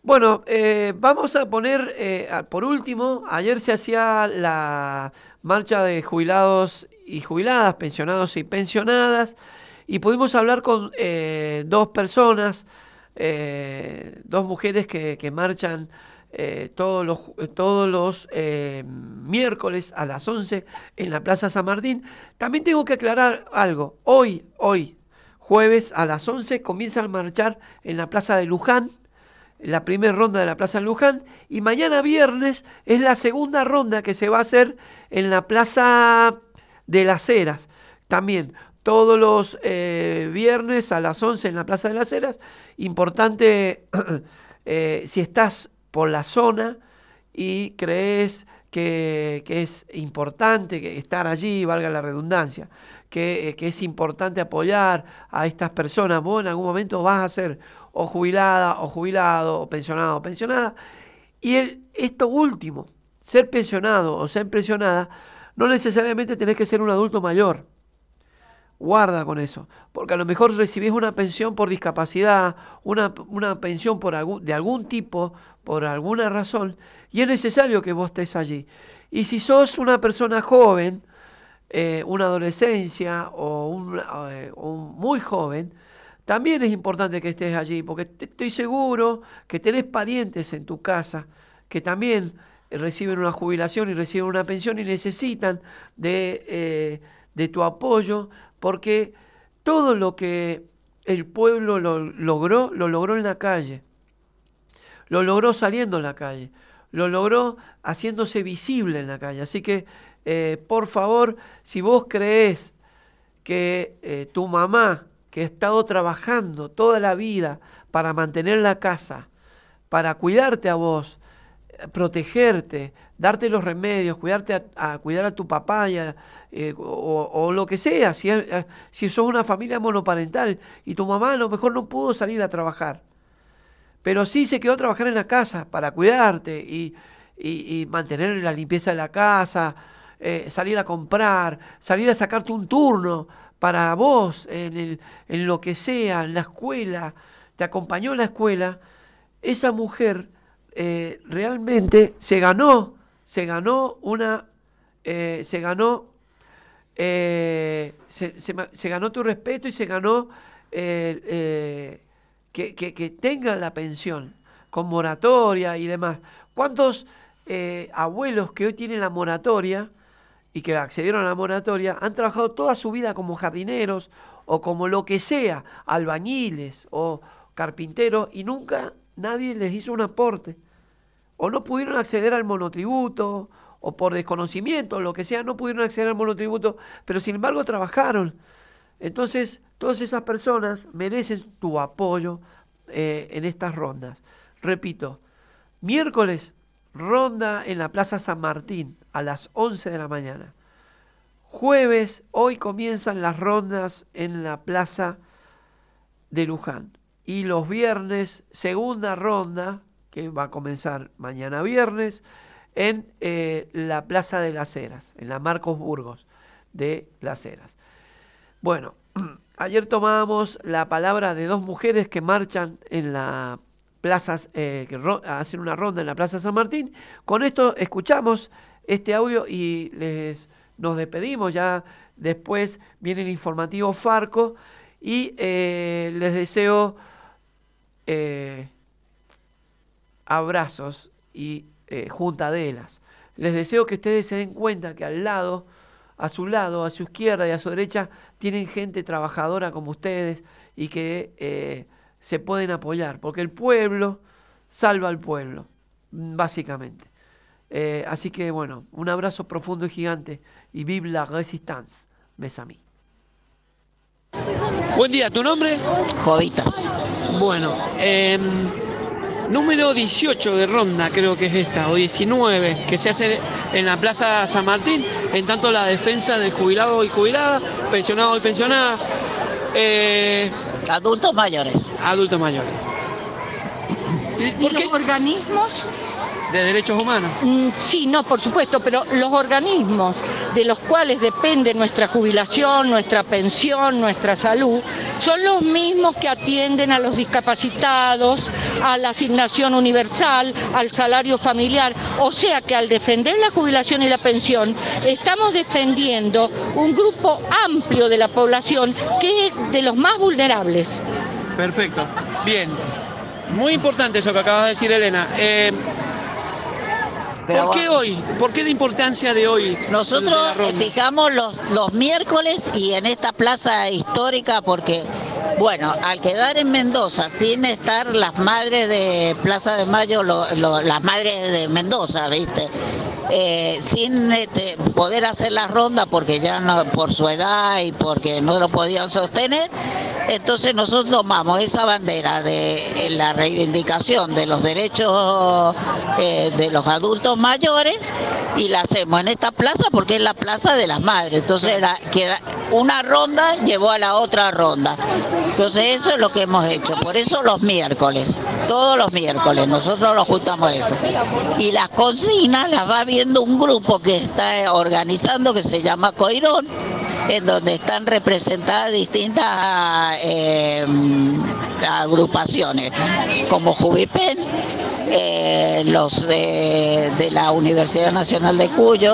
Bueno, vamos a poner, por último, ayer se hacía la marcha de jubilados y jubiladas, pensionados y pensionadas, y pudimos hablar con dos personas, dos mujeres que marchan todos los miércoles a las 11 en la Plaza San Martín. También tengo que aclarar algo. Hoy, jueves a las 11 comienzan a marchar en la Plaza de Luján, la primera ronda de la Plaza de Luján, y mañana viernes es la segunda ronda que se va a hacer en la Plaza de las Heras. También todos los viernes a las 11 en la Plaza de las Heras. Importante, si estás por la zona y crees que es importante estar allí, valga la redundancia, que es importante apoyar a estas personas, vos en algún momento vas a ser o jubilada, o jubilado, o pensionado, o pensionada. Y esto último, ser pensionado o ser pensionada, no necesariamente tenés que ser un adulto mayor. Guarda con eso, porque a lo mejor recibís una pensión por discapacidad, una pensión de algún tipo, por alguna razón, y es necesario que vos estés allí. Y si sos una persona joven, una adolescencia o un muy joven, también es importante que estés allí, porque estoy seguro que tenés parientes en tu casa que también reciben una jubilación y reciben una pensión y necesitan de tu apoyo, porque todo lo que el pueblo lo logró en la calle, lo logró saliendo en la calle, lo logró haciéndose visible en la calle. Así que, por favor, si vos creés que tu mamá, que ha estado trabajando toda la vida para mantener la casa, para cuidarte a vos, protegerte, darte los remedios, cuidar a tu papá o lo que sea, si sos una familia monoparental y tu mamá a lo mejor no pudo salir a trabajar, pero sí se quedó a trabajar en la casa para cuidarte y mantener la limpieza de la casa, salir a comprar, salir a sacarte un turno para vos en lo que sea, en la escuela, te acompañó en la escuela. Esa mujer realmente se ganó tu respeto y se ganó que tenga la pensión con moratoria y demás. ¿Cuántos abuelos que hoy tienen la moratoria y que accedieron a la moratoria han trabajado toda su vida como jardineros o como lo que sea, albañiles o carpinteros, y nunca nadie les hizo un aporte? O no pudieron acceder al monotributo, o por desconocimiento, o lo que sea, no pudieron acceder al monotributo, pero sin embargo trabajaron. Entonces, todas esas personas merecen tu apoyo en estas rondas. Repito, miércoles, ronda en la Plaza San Martín a las 11 de la mañana. Jueves, hoy comienzan las rondas en la Plaza de Luján. Y los viernes, segunda ronda, que va a comenzar mañana viernes, en la Plaza de las Heras, en la Marcos Burgos de las Heras. Bueno, ayer tomábamos la palabra de dos mujeres que marchan en la plaza, hacen una ronda en la Plaza San Martín. Con esto escuchamos este audio y nos despedimos. Ya después viene el informativo Farco y les deseo abrazos y juntadelas. Les deseo que ustedes se den cuenta que a su lado, a su izquierda y a su derecha, tienen gente trabajadora como ustedes y que se pueden apoyar, porque el pueblo salva al pueblo, básicamente. Así que bueno, un abrazo profundo y gigante y vive la résistance, mes amis. Buen día, ¿tu nombre? Jodita. Bueno, número 18 de ronda creo que es esta, o 19, que se hace en la Plaza San Martín, en tanto la defensa de jubilado y jubilada, pensionado y pensionada. Adultos mayores. Adultos mayores. ¿Y los organismos? ¿De derechos humanos? Sí, no, por supuesto, pero los organismos de los cuales depende nuestra jubilación, nuestra pensión, nuestra salud, son los mismos que atienden a los discapacitados, a la asignación universal, al salario familiar. O sea que al defender la jubilación y la pensión, estamos defendiendo un grupo amplio de la población que es de los más vulnerables. Perfecto. Bien. Muy importante eso que acabas de decir, Elena. ¿Por qué hoy? ¿Por qué la importancia de hoy? Nosotros fijamos los miércoles y en esta plaza histórica porque, bueno, al quedar en Mendoza sin estar las madres de Plaza de Mayo, las madres de Mendoza, ¿viste? Sin poder hacer la ronda porque ya no, por su edad y porque no lo podían sostener, entonces nosotros tomamos esa bandera de la reivindicación de los derechos de los adultos mayores y la hacemos en esta plaza porque es la plaza de las madres. Entonces una ronda llevó a la otra ronda. Entonces eso es lo que hemos hecho. Por eso los miércoles, todos los miércoles, nosotros nos juntamos eso. Y las consignas las va viendo un grupo que está organizando que se llama Coirón, en donde están representadas distintas agrupaciones, como Jubipen, los de la Universidad Nacional de Cuyo,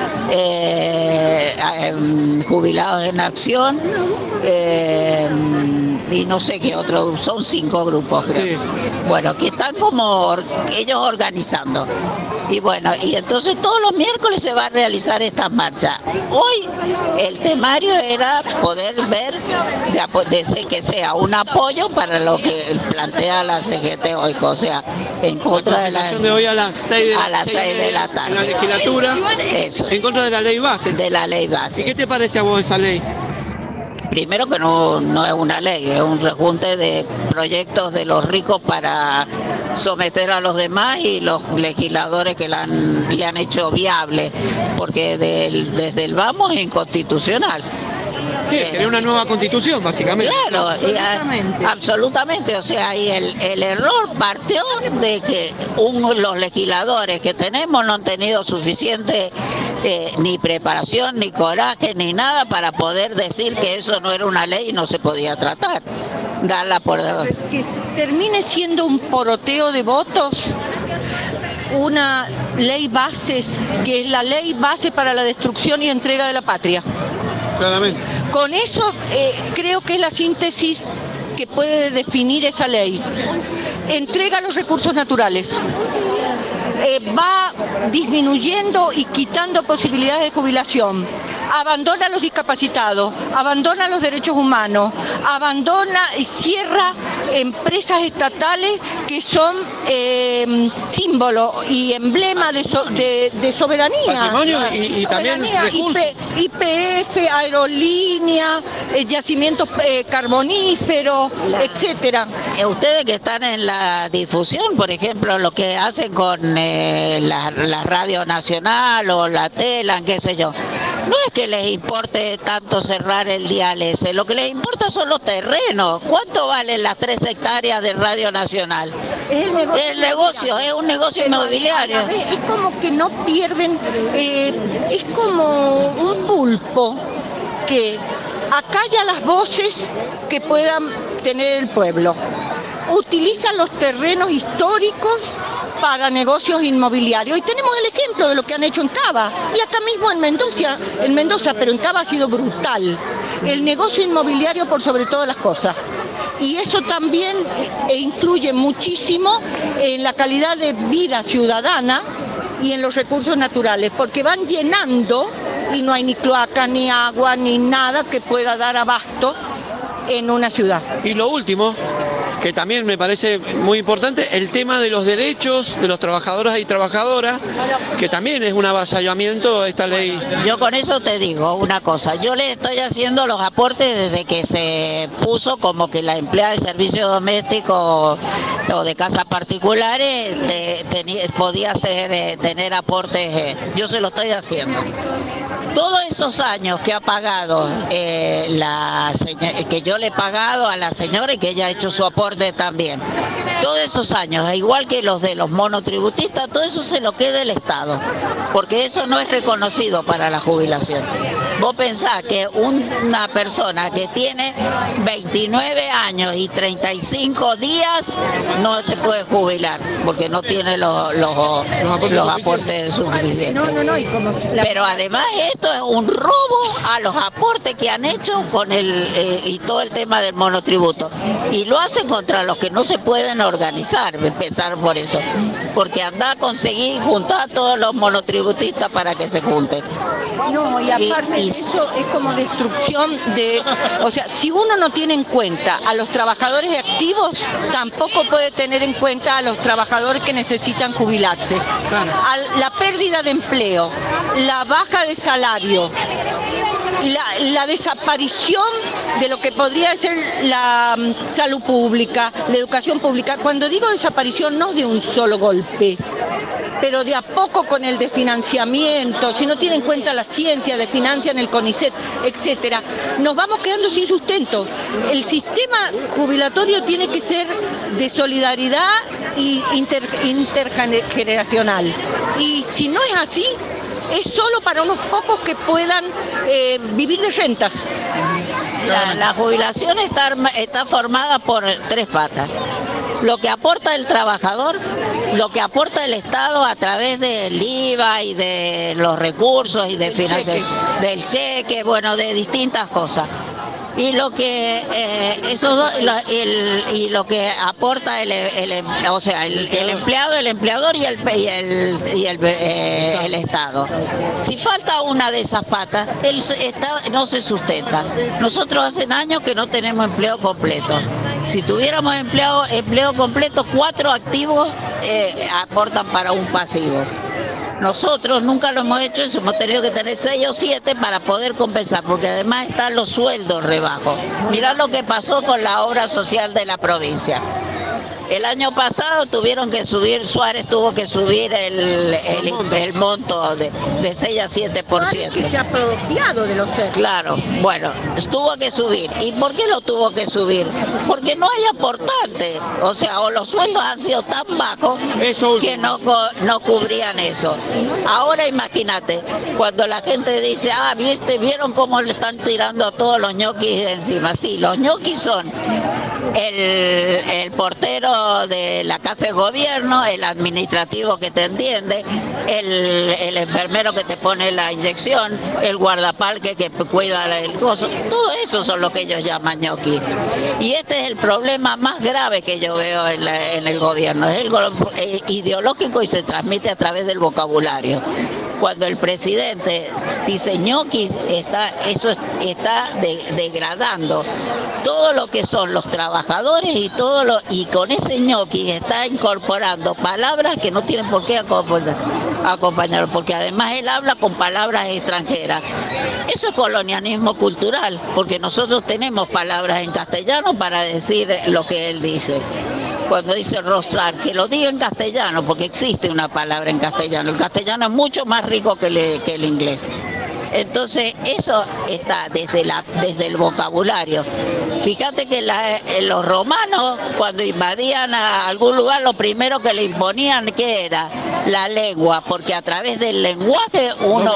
Jubilados en Acción, y no sé qué otro, son 5 grupos, creo. Sí. Bueno, que están como ellos organizando. Y bueno, y entonces todos los miércoles se va a realizar esta marcha. Hoy el temario era poder ver que sea un apoyo para lo que plantea la CGT hoy, o sea, en contra de la de hoy a las 6 de la tarde. En la legislatura. Eso. En contra de la ley base. De la ley base. ¿Y qué te parece a vos esa ley? Primero que no es una ley, es un rejunte de proyectos de los ricos para someter a los demás y los legisladores que le han hecho viable, porque desde el vamos es inconstitucional. Sí, sería una nueva constitución, básicamente. Claro, absolutamente. O sea, y el error partió de que los legisladores que tenemos no han tenido suficiente ni preparación, ni coraje, ni nada para poder decir que eso no era una ley y no se podía tratar. Darla por... Que termine siendo un poroteo de votos, una ley bases, que es la ley base para la destrucción y entrega de la patria. Claramente. Con eso creo que es la síntesis que puede definir esa ley. Entrega los recursos naturales. Va disminuyendo y quitando posibilidades de jubilación. Abandona a los discapacitados, abandona los derechos humanos, abandona y cierra empresas estatales que son símbolo y emblema de soberanía. Patrimonio y también recursos. YPF, aerolíneas, yacimientos carboníferos, etcétera. Ustedes que están en la difusión, por ejemplo, lo que hacen con la Radio Nacional o la TELAN, qué sé yo, no es que les importe tanto cerrar el dial ese, lo que les importa son los terrenos. ¿Cuánto valen las 3 hectáreas de Radio Nacional? Es un negocio inmobiliario. Es como que no pierden, es como un pulpo que acalla las voces que puedan tener el pueblo. Utilizan los terrenos históricos para negocios inmobiliarios. Y tenemos el ejemplo de lo que han hecho en Cava y acá mismo en Mendoza, pero en Cava ha sido brutal. El negocio inmobiliario por sobre todas las cosas. Y eso también influye muchísimo en la calidad de vida ciudadana y en los recursos naturales, porque van llenando y no hay ni cloaca, ni agua, ni nada que pueda dar abasto en una ciudad. Y lo último, que también me parece muy importante, el tema de los derechos de los trabajadores y trabajadoras, que también es un avasallamiento esta ley. Yo con eso te digo una cosa, yo le estoy haciendo los aportes desde que se puso como que la empleada de servicio doméstico o de casas particulares podía tener aportes, yo se lo estoy haciendo. todos esos años que ha pagado que yo le he pagado a la señora y que ella ha hecho su aporte también, todos esos años, igual que los de los monotributistas, todo eso se lo queda el Estado, porque eso no es reconocido para la jubilación. Vos pensás que una persona que tiene 29 años y 35 días no se puede jubilar, porque no tiene los aportes suficientes. Pero además esto es un robo a los aportes que han hecho con y todo el tema del monotributo. Y lo hacen contra los que no se pueden organizar, empezar por eso. Porque anda a conseguir juntar a todos los monotributistas para que se junten. No, y aparte eso es como destrucción de... O sea, si uno no tiene en cuenta a los trabajadores activos, tampoco puede tener en cuenta a los trabajadores que necesitan jubilarse. La pérdida de empleo, la baja de salario, la desaparición de lo que podría ser la salud pública, la educación pública. Cuando digo desaparición, no de un solo golpe, pero de a poco con el desfinanciamiento, si no tienen en cuenta la ciencia, desfinancian el CONICET, etcétera, nos vamos quedando sin sustento. El sistema jubilatorio tiene que ser de solidaridad y intergeneracional. Y si no es así, es solo para unos pocos que puedan vivir de rentas. La jubilación está formada por 3 patas. Lo que aporta el trabajador, lo que aporta el Estado a través del IVA y de los recursos y de financiación, del cheque, bueno, de distintas cosas. Y lo que lo que aporta el empleado, el empleador y el Estado. Si falta una de esas patas, el Estado no se sustenta. Nosotros hace años que no tenemos empleo completo. Si tuviéramos empleo completo, 4 activos aportan para un pasivo. Nosotros nunca lo hemos hecho eso, hemos tenido que tener 6 o 7 para poder compensar, porque además están los sueldos rebajos. Mirá lo que pasó con la obra social de la provincia. El año pasado tuvieron que subir, Suárez tuvo que subir el monto de 6 a 7%. Suárez que se ha apropiado de los cerdos. Claro, bueno, tuvo que subir. ¿Y por qué lo tuvo que subir? Porque no hay aportante. O sea, o los sueldos han sido tan bajos que no cubrían eso. Ahora imagínate, cuando la gente dice, ¿vieron cómo le están tirando a todos los ñoquis de encima? Sí, los ñoquis son el portero de la casa de gobierno, el administrativo que te entiende, el enfermero que te pone la inyección, el guardaparque que cuida el coso, todo eso son lo que ellos llaman ñoqui. Y este es el problema más grave que yo veo en el gobierno, es ideológico y se transmite a través del vocabulario. Cuando el presidente dice ñoquis, eso está degradando todo lo que son los trabajadores y con ese ñoquis está incorporando palabras que no tienen por qué acompañar, porque además él habla con palabras extranjeras. Eso es colonialismo cultural, porque nosotros tenemos palabras en castellano para decir lo que él dice. Cuando dice rozar, que lo diga en castellano, porque existe una palabra en castellano. El castellano es mucho más rico que el inglés. Entonces, eso está desde el vocabulario. Fíjate que los romanos, cuando invadían a algún lugar, lo primero que le imponían, ¿qué era? La lengua, porque a través del lenguaje uno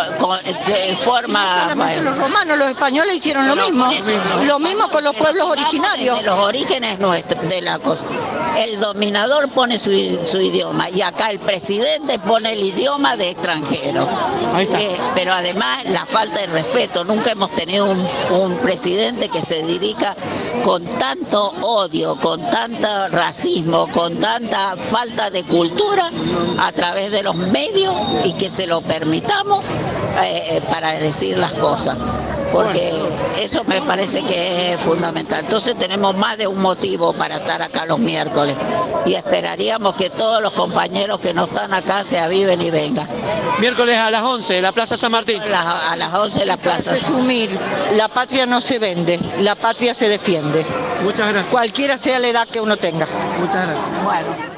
forma... Los romanos, los españoles hicieron lo mismo. Lo mismo con los pueblos originarios. De los orígenes nuestros, de la cosa. El dominador pone su idioma y acá el presidente pone el idioma de extranjero. Pero además la falta de respeto. Nunca hemos tenido un presidente que se dedica con tanto odio, con tanto racismo, con tanta falta de cultura a través de los medios y que se lo permitamos para decir las cosas. Porque eso me parece que es fundamental. Entonces tenemos más de un motivo para estar acá los miércoles y esperaríamos que todos los compañeros que no están acá se aviven y vengan. Miércoles a las 11, la Plaza San Martín. A las 11 la Plaza. Resumir, la patria no se vende, la patria se defiende. Muchas gracias. Cualquiera sea la edad que uno tenga. Muchas gracias. Bueno.